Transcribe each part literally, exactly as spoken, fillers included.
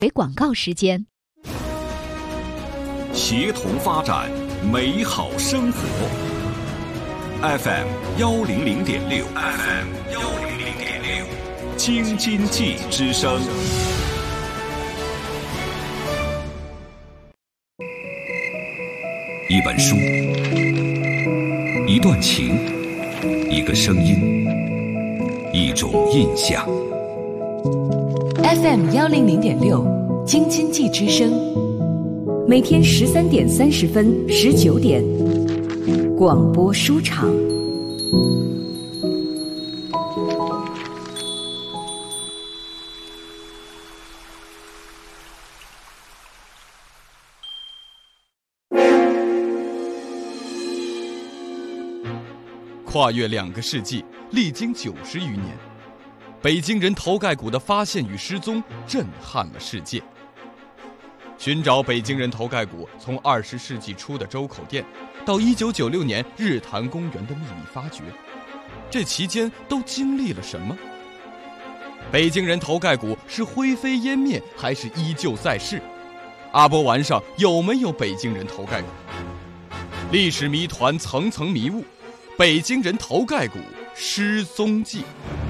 为广告时间。 协同发展，美好生活。F M 幺零零点六 ，F M 幺零零点六，京津冀之声。一本书，一段情，一个声音，一种印象。 F M 幺零零点六，京津冀之声，每天十三点三十分、十九点，广播书场。 跨越两个世纪，历经九十余年，北京人头盖骨的发现与失踪震撼了世界。寻找北京人头盖骨，从二十世纪初的周口店，到一九九六年日坛公园的秘密发掘，这期间都经历了什么？北京人头盖骨是灰飞烟灭，还是依旧在世？阿波丸上有没有北京人头盖骨？历史谜团层层迷雾，北京人头盖骨失踪记。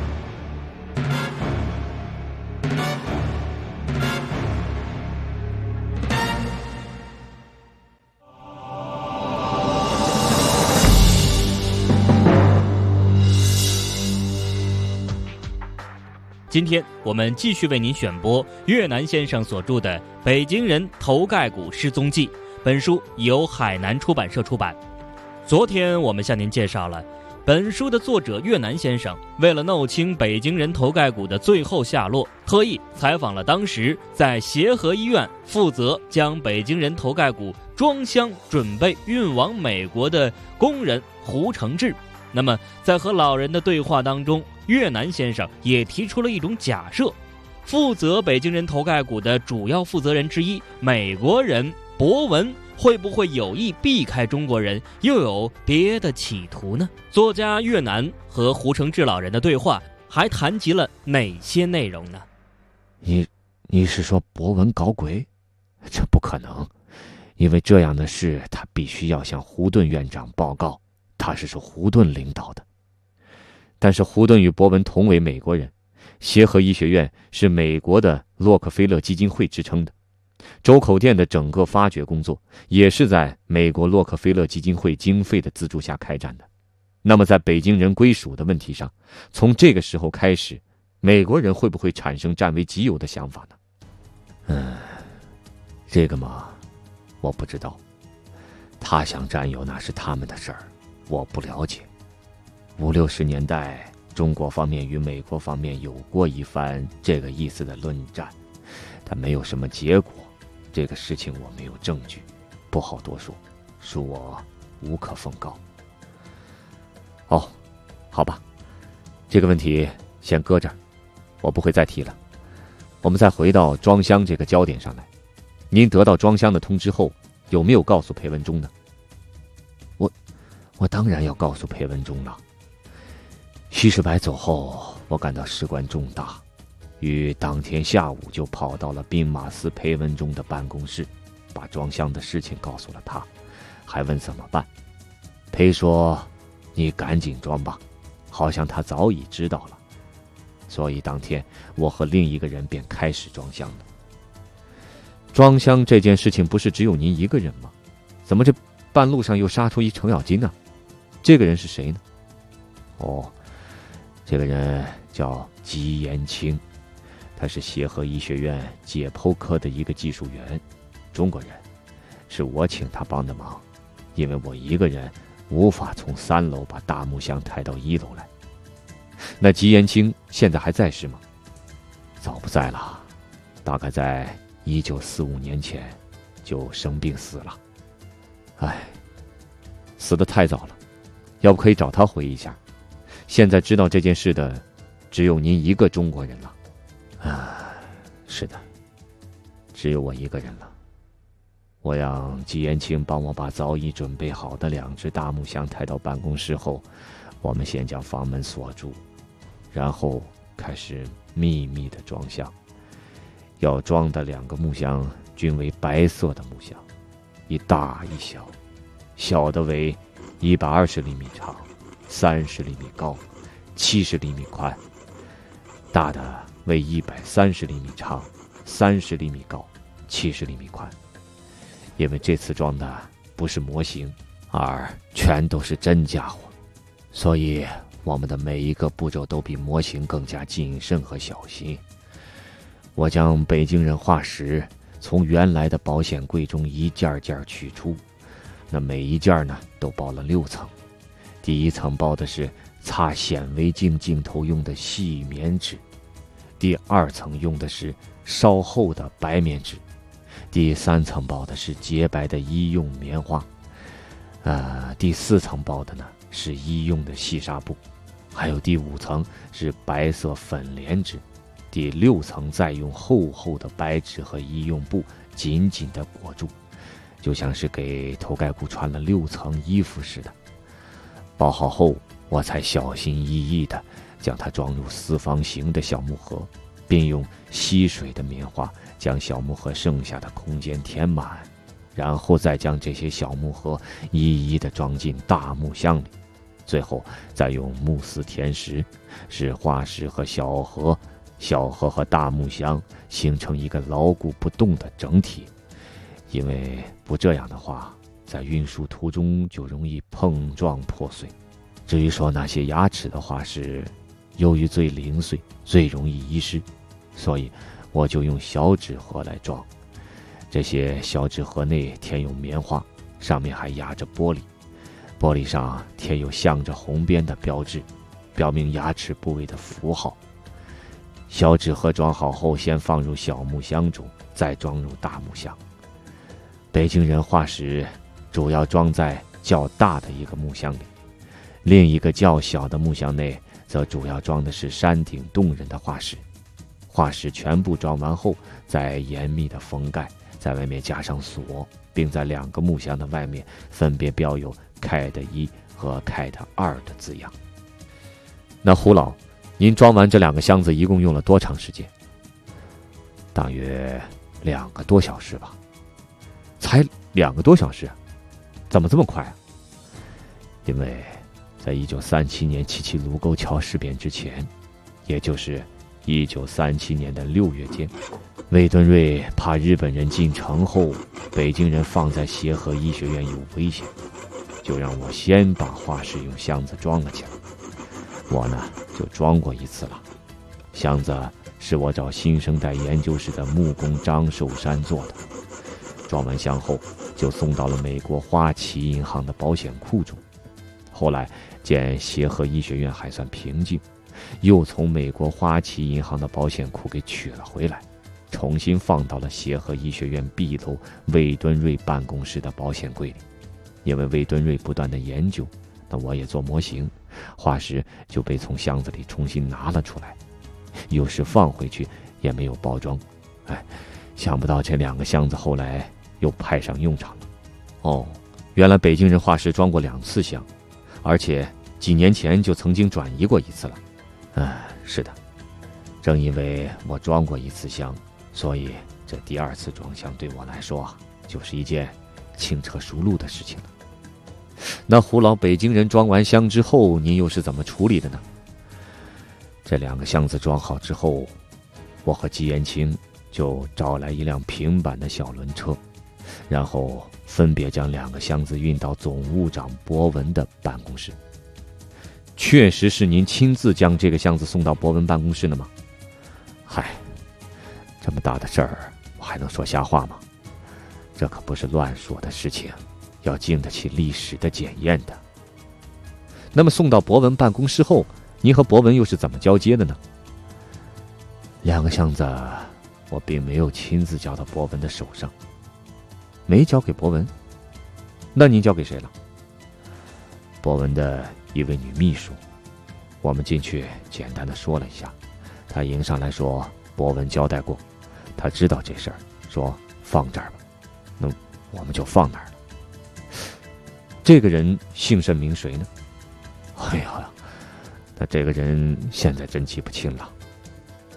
今天我们继续为您选播越南先生所著的《北京人头盖骨失踪记》，本书由海南出版社出版。昨天我们向您介绍了本书的作者越南先生，为了弄清北京人头盖骨的最后下落，特意采访了当时在协和医院负责将北京人头盖骨装箱准备运往美国的工人胡承志。那么在和老人的对话当中，越南先生也提出了一种假设，负责北京人头盖骨的主要负责人之一美国人博文会不会有意避开中国人，又有别的企图呢？作家越南和胡承志老人的对话还谈及了哪些内容呢？ 你你是说博文搞鬼？这不可能，因为这样的事他必须要向胡顿院长报告，他是受胡顿领导的。但是胡顿与博文同为美国人，协和医学院是美国的洛克菲勒基金会支撑的，周口店的整个发掘工作也是在美国洛克菲勒基金会经费的资助下开展的。那么在北京人归属的问题上，从这个时候开始，美国人会不会产生占为己有的想法呢？嗯，这个嘛，我不知道。他想占有那是他们的事儿，我不了解。五六十年代，中国方面与美国方面有过一番这个意思的论战，但没有什么结果。这个事情我没有证据，不好多说，恕我无可奉告。哦，好吧，这个问题先搁这儿，我不会再提了。我们再回到装箱这个焦点上来。您得到装箱的通知后，有没有告诉裴文忠呢？我，我当然要告诉裴文忠了。徐世白走后，我感到事关重大，于当天下午就跑到了兵马司裴文忠的办公室，把装箱的事情告诉了他，还问怎么办。裴说：“你赶紧装吧。”好像他早已知道了。所以当天我和另一个人便开始装箱了。装箱这件事情不是只有您一个人吗？怎么这半路上又杀出一程咬金呢？这个人是谁呢？哦，这个人叫吉延清，他是协和医学院解剖科的一个技术员，中国人，是我请他帮的忙，因为我一个人无法从三楼把大木箱抬到一楼来。那吉延清现在还在世吗？早不在了，大概在一九四五年前就生病死了。唉，死得太早了，要不可以找他回忆一下。现在知道这件事的只有您一个中国人了。啊，是的，只有我一个人了。我让吉延清帮我把早已准备好的两只大木箱抬到办公室后，我们先将房门锁住，然后开始秘密的装箱。 要装的两个木箱均为白色的木箱，一大一小，小的为一百二十厘米长，三十厘米高，七十厘米宽；大的为一百三十厘米长，三十厘米高，七十厘米宽。因为这次装的不是模型，而全都是真家伙，所以我们的每一个步骤都比模型更加谨慎和小心。我将北京人化石从原来的保险柜中一件件取出，那每一件呢都包了六层。第一层包的是擦显微镜镜头用的细棉纸，第二层用的是稍厚的白棉纸，第三层包的是洁白的医用棉花，呃，第四层包的呢是医用的细纱布，还有第五层是白色粉莲纸，第六层再用厚厚的白纸和医用布紧紧地裹住，就像是给头盖骨穿了六层衣服似的。包好后，我才小心翼翼地将它装入四方形的小木盒，并用吸水的棉花将小木盒剩下的空间填满，然后再将这些小木盒一一地装进大木箱里，最后再用木丝填实，使化石和小盒、小盒和大木箱形成一个牢固不动的整体。因为不这样的话，在运输途中就容易碰撞破碎。至于说那些牙齿的化石，由于最零碎，最容易遗失，所以我就用小纸盒来装。这些小纸盒内填有棉花，上面还压着玻璃，玻璃上贴有镶着红边的标志，表明牙齿部位的符号。小纸盒装好后，先放入小木箱中，再装入大木箱。北京人化石主要装在较大的一个木箱里，另一个较小的木箱内则主要装的是山顶洞人的化石。化石全部装完后，再严密的封盖，在外面加上锁，并在两个木箱的外面分别标有 K 的一和 K 的二的字样。那胡老，您装完这两个箱子一共用了多长时间？大约两个多小时吧。才两个多小时，怎么这么快啊？因为在一九三七年七七卢沟桥事变之前，也就是一九三七年的六月间，魏敦瑞怕日本人进城后北京人放在协和医学院有危险，就让我先把化石用箱子装了起来。我呢就装过一次了，箱子是我找新生代研究室的木工张寿山做的。装完箱后，就送到了美国花旗银行的保险库中。后来见协和医学院还算平静，又从美国花旗银行的保险库给取了回来，重新放到了协和医学院 B 楼魏敦瑞办公室的保险柜里。因为魏敦瑞不断的研究，那我也做模型，化石就被从箱子里重新拿了出来，有时放回去也没有包装。哎，想不到这两个箱子后来又派上用场了。哦，原来北京人化石装过两次箱，而且几年前就曾经转移过一次了。嗯，是的，正因为我装过一次箱，所以这第二次装箱对我来说就是一件轻车熟路的事情了。那胡老，北京人装完箱之后，您又是怎么处理的呢？这两个箱子装好之后，我和季延清就找来一辆平板的小轮车，然后分别将两个箱子运到总务长博文的办公室。确实是您亲自将这个箱子送到博文办公室的吗？嗨，这么大的事儿，我还能说瞎话吗？这可不是乱说的事情，要经得起历史的检验的。那么送到博文办公室后，您和博文又是怎么交接的呢？两个箱子我并没有亲自交到博文的手上。没交给博文？那您交给谁了？博文的一位女秘书。我们进去简单的说了一下，她迎上来说博文交代过，他知道这事儿，说放这儿吧。那我们就放那儿了。这个人姓甚名谁呢？哎呀，那这个人现在真记不清了。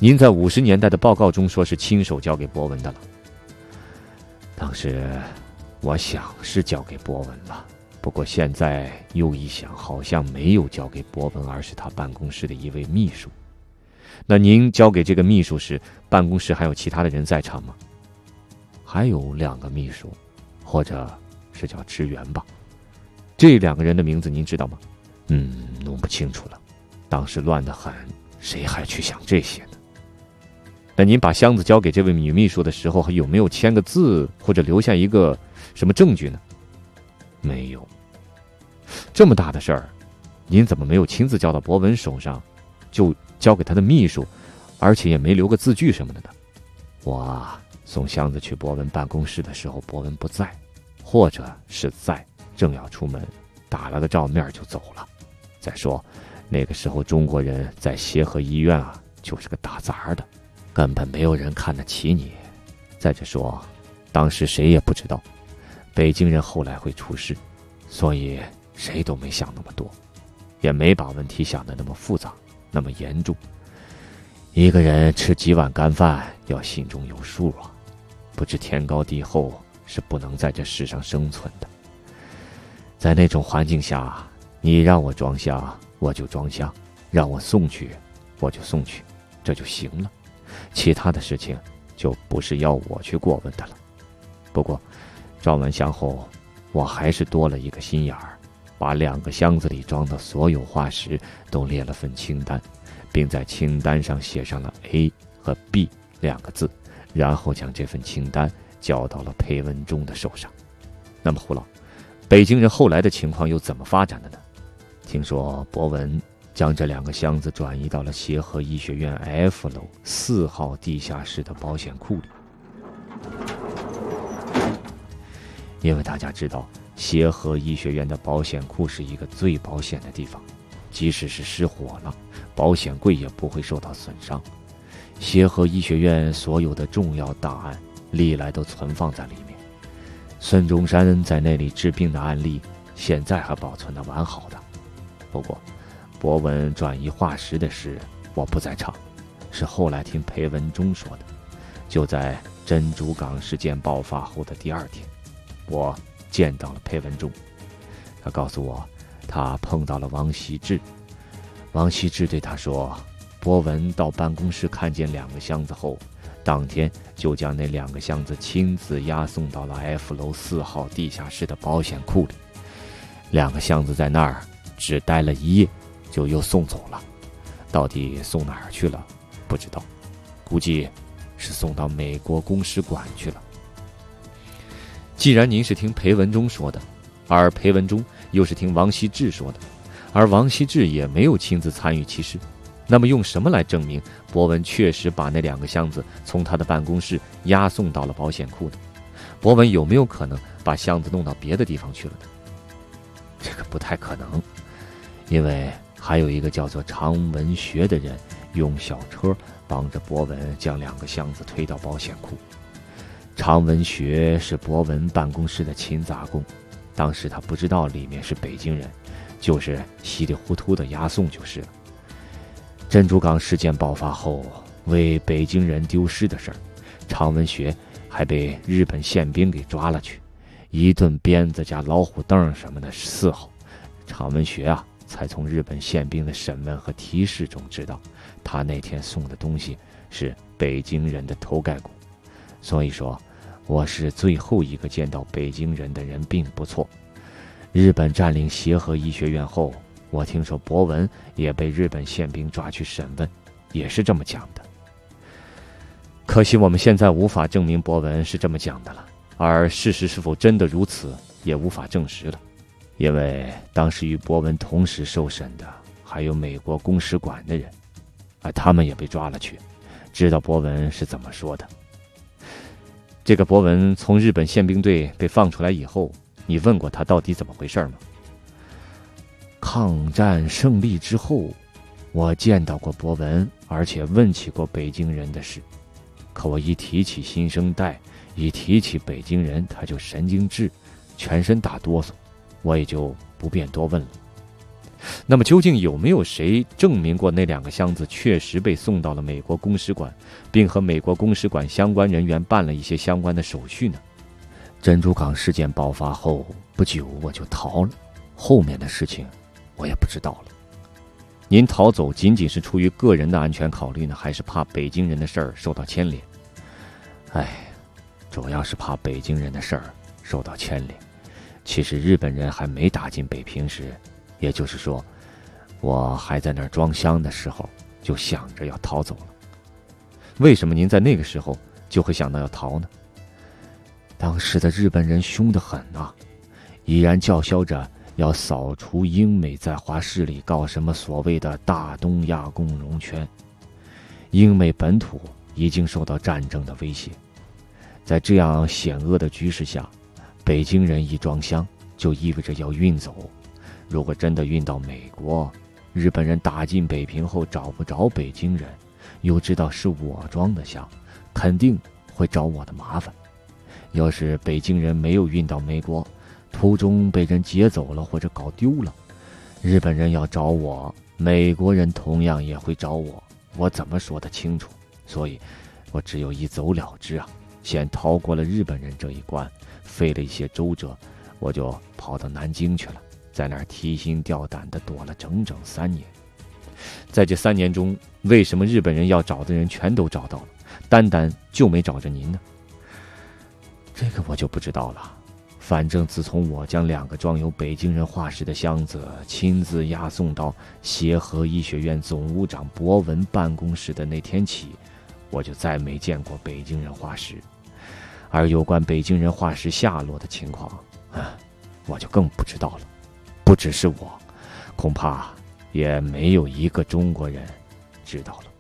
您在五十年代的报告中说是亲手交给博文的了。当时我想是交给博文了，不过现在又一想，好像没有交给博文，而是他办公室的一位秘书。那您交给这个秘书时，办公室还有其他的人在场吗？还有两个秘书，或者是叫职员吧。这两个人的名字您知道吗？嗯，弄不清楚了，当时乱得很，谁还去想这些呢？那您把箱子交给这位女秘书的时候，有没有签个字或者留下一个什么证据呢？没有。这么大的事儿，您怎么没有亲自交到博文手上，就交给他的秘书，而且也没留个字据什么的呢？我啊，送箱子去博文办公室的时候，博文不在，或者是在，正要出门，打了个照面就走了。再说，那个时候中国人在协和医院啊，就是个打杂的，根本没有人看得起你。再者说，当时谁也不知道北京人后来会出事，所以谁都没想那么多，也没把问题想得那么复杂，那么严重。一个人吃几碗干饭，要心中有数啊，不知天高地厚，是不能在这世上生存的。在那种环境下，你让我装箱，我就装箱；让我送去，我就送去，这就行了。其他的事情就不是要我去过问的了。不过，装完箱后，我还是多了一个心眼儿，把两个箱子里装的所有化石都列了份清单，并在清单上写上了 A 和 B 两个字，然后将这份清单交到了裴文中的手上。那么胡老，北京人后来的情况又怎么发展的呢？听说博文将这两个箱子转移到了协和医学院 F 楼四号地下室的保险库里。因为大家知道，协和医学院的保险库是一个最保险的地方，即使是失火了，保险柜也不会受到损伤。协和医学院所有的重要档案历来都存放在里面，孙中山在那里治病的案例现在还保存得完好的。不过博文转移化石的事我不在场，是后来听裴文中说的。就在珍珠港事件爆发后的第二天，我见到了裴文中，他告诉我他碰到了王羲之。王羲之对他说，博文到办公室看见两个箱子后，当天就将那两个箱子亲自押送到了 F 楼四号地下室的保险库里。两个箱子在那儿只待了一夜，就又送走了。到底送哪儿去了不知道，估计是送到美国公使馆去了。既然您是听裴文中说的，而裴文中又是听王羲之说的，而王羲之也没有亲自参与其事，那么用什么来证明博文确实把那两个箱子从他的办公室押送到了保险库的？博文有没有可能把箱子弄到别的地方去了呢？这个不太可能，因为还有一个叫做常文学的人用小车帮着博文将两个箱子推到保险库。常文学是博文办公室的勤杂工，当时他不知道里面是北京人，就是稀里糊涂的押送就是了。珍珠港事件爆发后，为北京人丢失的事儿，常文学还被日本宪兵给抓了去，一顿鞭子加老虎凳什么的伺候。常文学啊，才从日本宪兵的审问和提示中知道，他那天送的东西是北京人的头盖骨。所以说，我是最后一个见到北京人的人并不错。日本占领协和医学院后，我听说博文也被日本宪兵抓去审问，也是这么讲的。可惜我们现在无法证明博文是这么讲的了，而事实是否真的如此也无法证实了，因为当时与博文同时受审的还有美国公使馆的人，而他们也被抓了去，知道博文是怎么说的。这个博文从日本宪兵队被放出来以后，你问过他到底怎么回事吗？抗战胜利之后，我见到过博文，而且问起过北京人的事。可我一提起新生代，一提起北京人，他就神经质，全身打哆嗦，我也就不便多问了。 那么究竟有没有谁证明过那两个箱子确实被送到了美国公使馆，并和美国公使馆相关人员办了一些相关的手续呢？珍珠港事件爆发后不久我就逃了，后面的事情我也不知道了。您逃走仅仅是出于个人的安全考虑呢，还是怕北京人的事儿受到牵连？哎，主要是怕北京人的事儿受到牵连。其实日本人还没打进北平时，也就是说我还在那儿装箱的时候，就想着要逃走了。为什么您在那个时候就会想到要逃呢？当时的日本人凶得很啊，依然叫嚣着要扫除英美在华势力搞什么所谓的大东亚共荣圈。英美本土已经受到战争的威胁，在这样险恶的局势下，北京人一装箱就意味着要运走。如果真的运到美国，日本人打进北平后找不着北京人，又知道是我装的箱，肯定会找我的麻烦。要是北京人没有运到美国，途中被人劫走了或者搞丢了，日本人要找我，美国人同样也会找我，我怎么说得清楚？所以我只有一走了之啊，先逃过了日本人这一关，费了一些周折，我就跑到南京去了，在那儿提心吊胆地躲了整整三年。在这三年中，为什么日本人要找的人全都找到了，单单就没找着您呢？这个我就不知道了。反正自从我将两个装有北京人化石的箱子亲自押送到协和医学院总务长博文办公室的那天起，我就再没见过北京人化石。而有关北京人化石下落的情况啊，我就更不知道了。不只是我，恐怕也没有一个中国人知道了。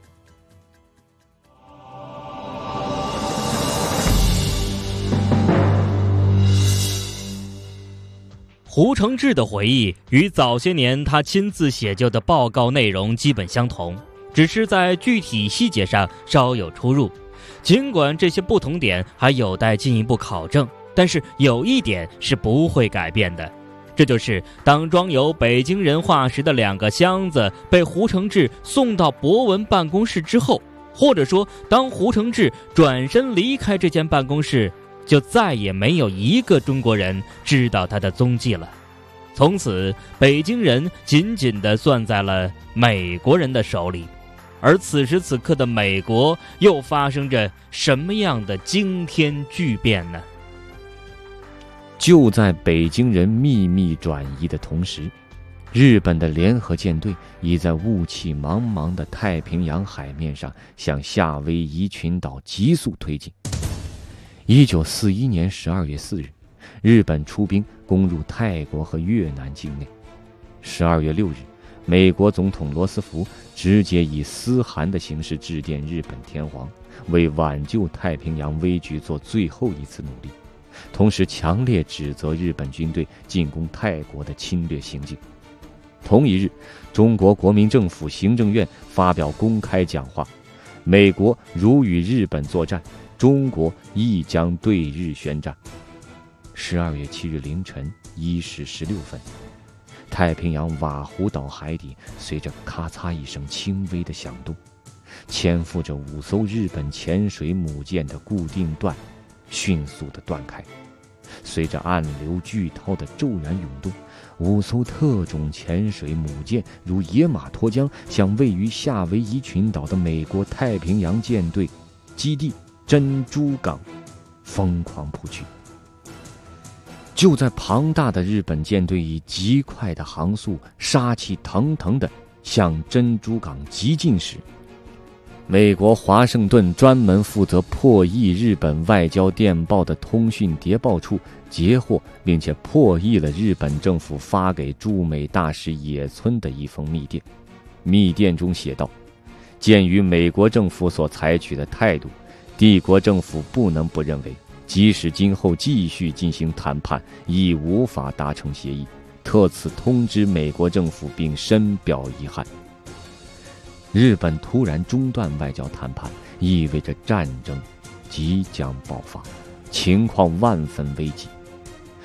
胡承志的回忆与早些年他亲自写就的报告内容基本相同，只是在具体细节上稍有出入。尽管这些不同点还有待进一步考证，但是有一点是不会改变的，这就是当装有北京人化石的两个箱子被胡承志送到博文办公室之后，或者说当胡承志转身离开这间办公室，就再也没有一个中国人知道他的踪迹了。从此北京人紧紧地攥在了美国人的手里。而此时此刻的美国又发生着什么样的惊天巨变呢？ 就在北京人秘密转移的同时，日本的联合舰队已在雾气茫茫的太平洋海面上向夏威夷群岛急速推进。一九四一年十二月四日，日本出兵攻入泰国和越南境内。十二月六日，美国总统罗斯福直接以私函的形式致电日本天皇，为挽救太平洋危局做最后一次努力，同时强烈指责日本军队进攻泰国的侵略行径。同一日，中国国民政府行政院发表公开讲话，美国如与日本作战，中国亦将对日宣战。十二月七日凌晨一时十六分，太平洋瓦胡岛海底随着咔嚓一声轻微的响动，潜伏着五艘日本潜水母舰的固定段迅速地断开。随着暗流巨涛的骤然涌动，五艘特种潜水母舰如野马脱缰，向位于夏威夷群岛的美国太平洋舰队基地珍珠港疯狂扑去。就在庞大的日本舰队以极快的航速杀气腾腾地向珍珠港急进时，美国华盛顿专门负责破译日本外交电报的通讯谍报处截获并且破译了日本政府发给驻美大使野村的一封密电。密电中写道：鉴于美国政府所采取的态度，帝国政府不能不认为即使今后继续进行谈判亦无法达成协议，特此通知美国政府并深表遗憾。日本突然中断外交谈判，意味着战争即将爆发，情况万分危急。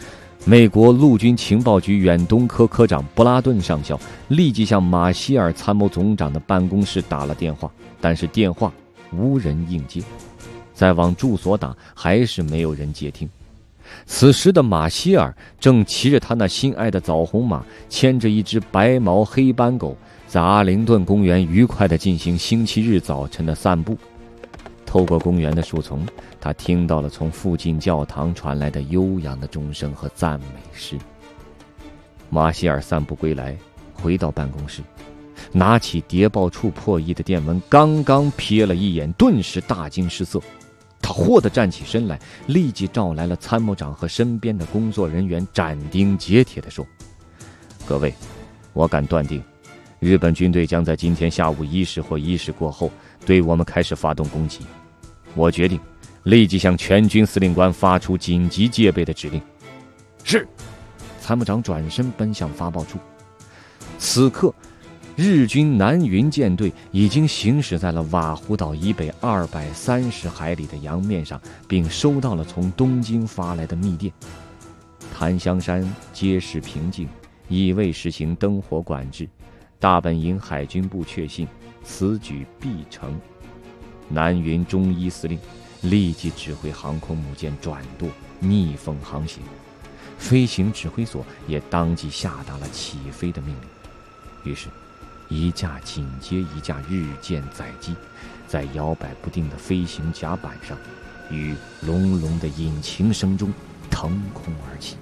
美国陆军情报局远东科科长布拉顿上校立即向马歇尔参谋总长的办公室打了电话，但是电话无人应接，再往住所打还是没有人接听。此时的马歇尔正骑着他那心爱的枣红马，牵着一只白毛黑斑狗，在阿灵顿公园愉快地进行星期日早晨的散步。透过公园的树丛，他听到了从附近教堂传来的悠扬的钟声和赞美诗。马歇尔散步归来，回到办公室，拿起谍报处破译的电文，刚刚瞥了一眼，顿时大惊失色。他豁地站起身来，立即召来了参谋长和身边的工作人员，斩钉截铁地说：各位，我敢断定，日本军队将在今天下午一时或一时过后对我们开始发动攻击。我决定立即向全军司令官发出紧急戒备的指令。是。参谋长转身奔向发报处。此刻日军南云舰队已经行驶在了瓦湖岛以北二百三十海里的洋面上，并收到了从东京发来的密电。檀香山街市平静，已未实行灯火管制，大本营海军部确信此举必成。南云中一司令立即指挥航空母舰转舵逆风航行，飞行指挥所也当即下达了起飞的命令。于是一架紧接一架日舰载机在摇摆不定的飞行甲板上，与隆隆的引擎声中腾空而起。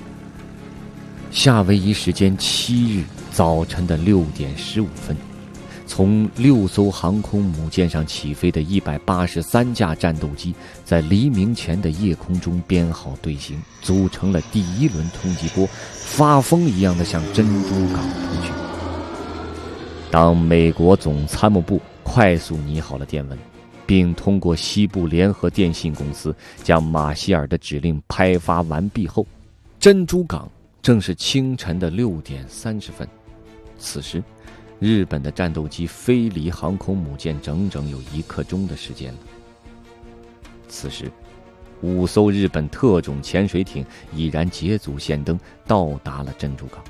夏威夷时间七日早晨的六点十五分，从六艘航空母舰上起飞的一百八十三架战斗机，在黎明前的夜空中编号队形，组成了第一轮冲击波，发疯一样的向珍珠港扑去。当美国总参谋部快速拟好了电文，并通过西部联合电信公司将马歇尔的指令拍发完毕后，珍珠港正是清晨的六点三十分。此时日本的战斗机飞离航空母舰整整有一刻钟的时间了。此时五艘日本特种潜水艇已然捷足先登，到达了珍珠港。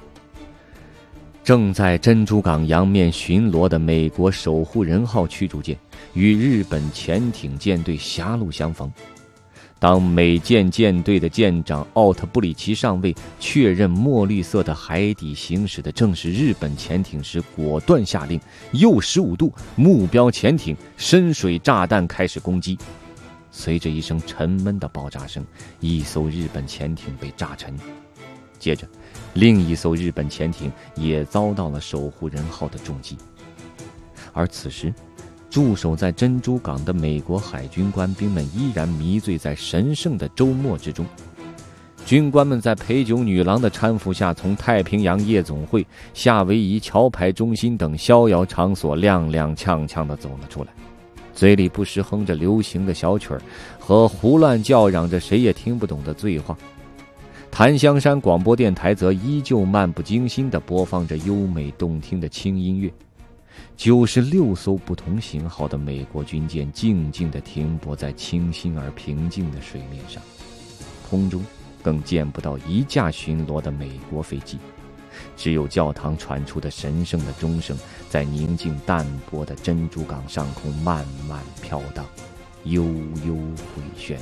正在珍珠港洋面巡逻的美国守护人号驱逐舰与日本潜艇舰队狭路相逢。当美舰舰队的舰长奥特布里奇上尉确认墨绿色的海底行驶的正是日本潜艇时，果断下令右十五度目标潜艇深水炸弹开始攻击。随着一声沉闷的爆炸声，一艘日本潜艇被炸沉，接着另一艘日本潜艇也遭到了守护人号的重击。而此时驻守在珍珠港的美国海军官兵们依然迷醉在神圣的周末之中。军官们在陪酒女郎的搀扶下，从太平洋夜总会、夏威夷桥牌中心等逍遥场所踉踉跄跄地走了出来，嘴里不时哼着流行的小曲儿和胡乱叫嚷着谁也听不懂的醉话。檀香山广播电台则依旧漫不经心地播放着优美动听的轻音乐。九十六艘不同型号的美国军舰静静地停泊在清新而平静的水面上，空中更见不到一架巡逻的美国飞机，只有教堂传出的神圣的钟声在宁静淡泊的珍珠港上空慢慢飘荡，悠悠回旋。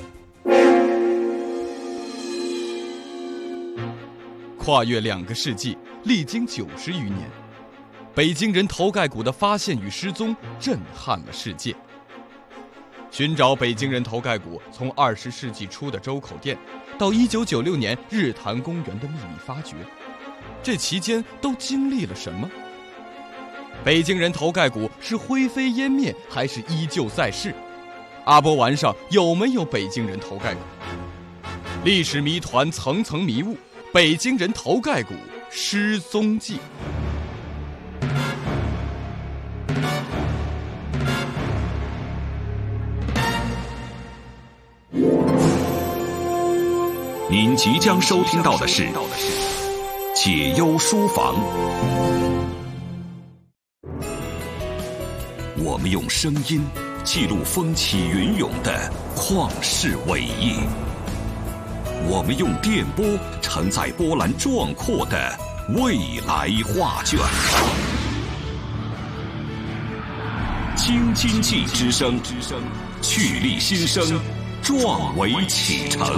跨越两个世纪，历经九十余年，北京人头盖骨的发现与失踪震撼了世界。寻找北京人头盖骨，从二十世纪初的周口店，到一九九六年日坛公园的秘密发掘，这期间都经历了什么？北京人头盖骨是灰飞烟灭，还是依旧在世？阿波丸上有没有北京人头盖骨？历史谜团层层迷雾，北京人头盖骨失踪记。 您即将收听到的是解忧书房，我们用声音记录风起云涌的旷世伟业， 我们用电波承载波澜壮阔的未来画卷。京津冀之声，蓄力新生，壮维启程。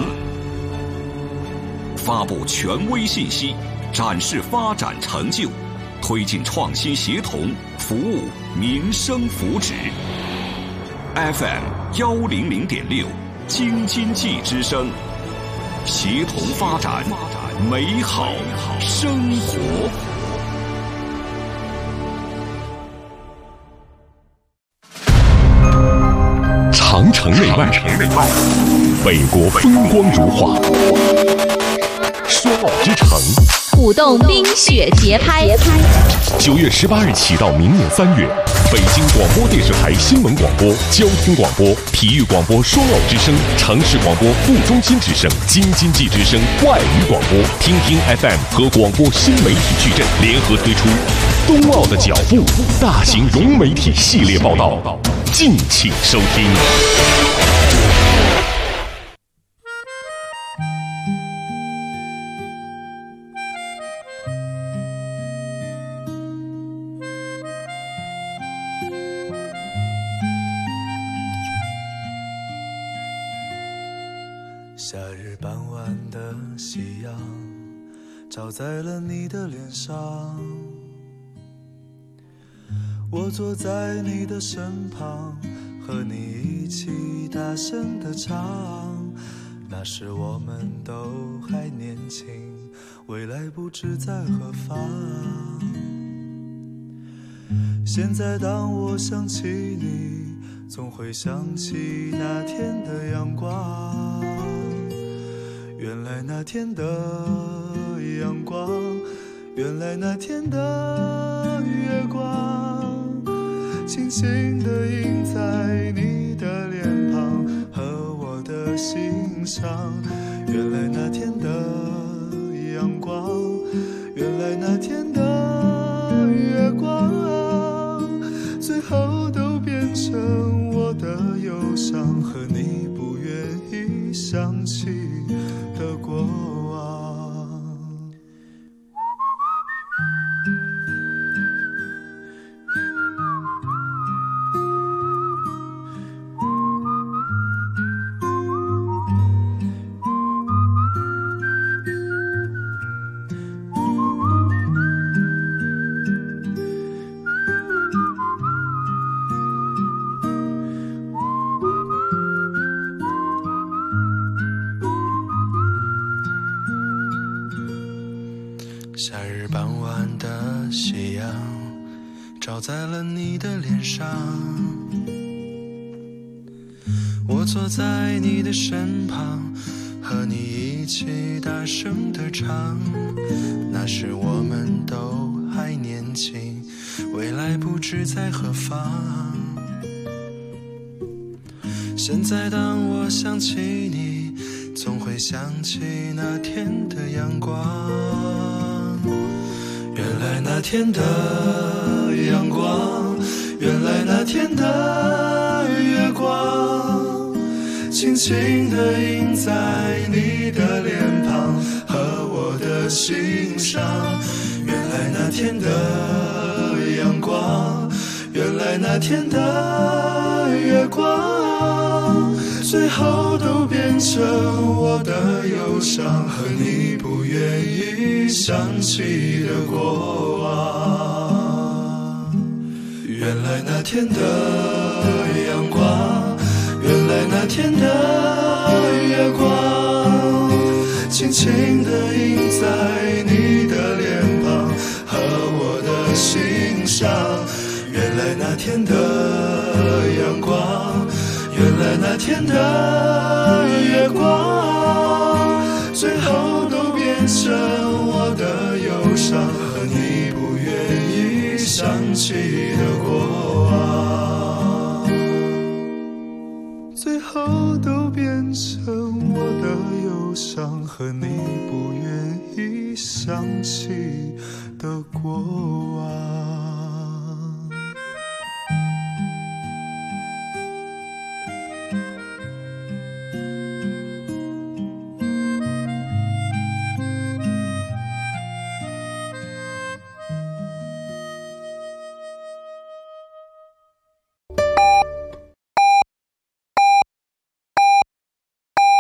发布权威信息，展示发展成就，推进创新协同，服务民生福祉。F M 幺零零点六，京津冀之声，协同发展，美好生活。 长城内外，北国风光如画，说好之城， 舞动冰雪节拍。 九月十八日起到明年三月，北京广播电视台新闻广播、交通广播、体育广播双奥之声、城市广播副中心之声、京津冀之声外语广播、听听 F M 和广播新媒体矩阵联合推出冬奥的脚步大型融媒体系列报道，敬请收听。 夏日傍晚的夕阳照在了你的脸上，我坐在你的身旁，和你一起大声地唱。那时我们都还年轻，未来不知在何方。现在当我想起你，总会想起那天的阳光。原来那天的阳光，原来那天的月光，轻轻地印在你的脸庞和我的心上。原来那天的阳光，原来那天的月光，最后都变成我的忧伤和你不愿意想起的过往。夏日傍晚的夕阳照在了你的脸上，我坐在你的身旁，和你一起大声地唱。那时我们都还年轻，未来不知在何方。现在当我想起你，总会想起那天的阳光。原来那天的阳光，原来那天的月光，轻轻地印在你的脸庞和我的心上。原来那天的阳光，原来那天的月光，最后都变成我的忧伤和你不愿意想起的过往。原来那天的阳光，原来那天的月光，轻轻地印在你的脸庞和我的心上。原来那天的阳光，原来那天的月光，最后都变成我的忧伤和你不愿意想起的过往，最后都变成我的忧伤和你不愿意想起的过往。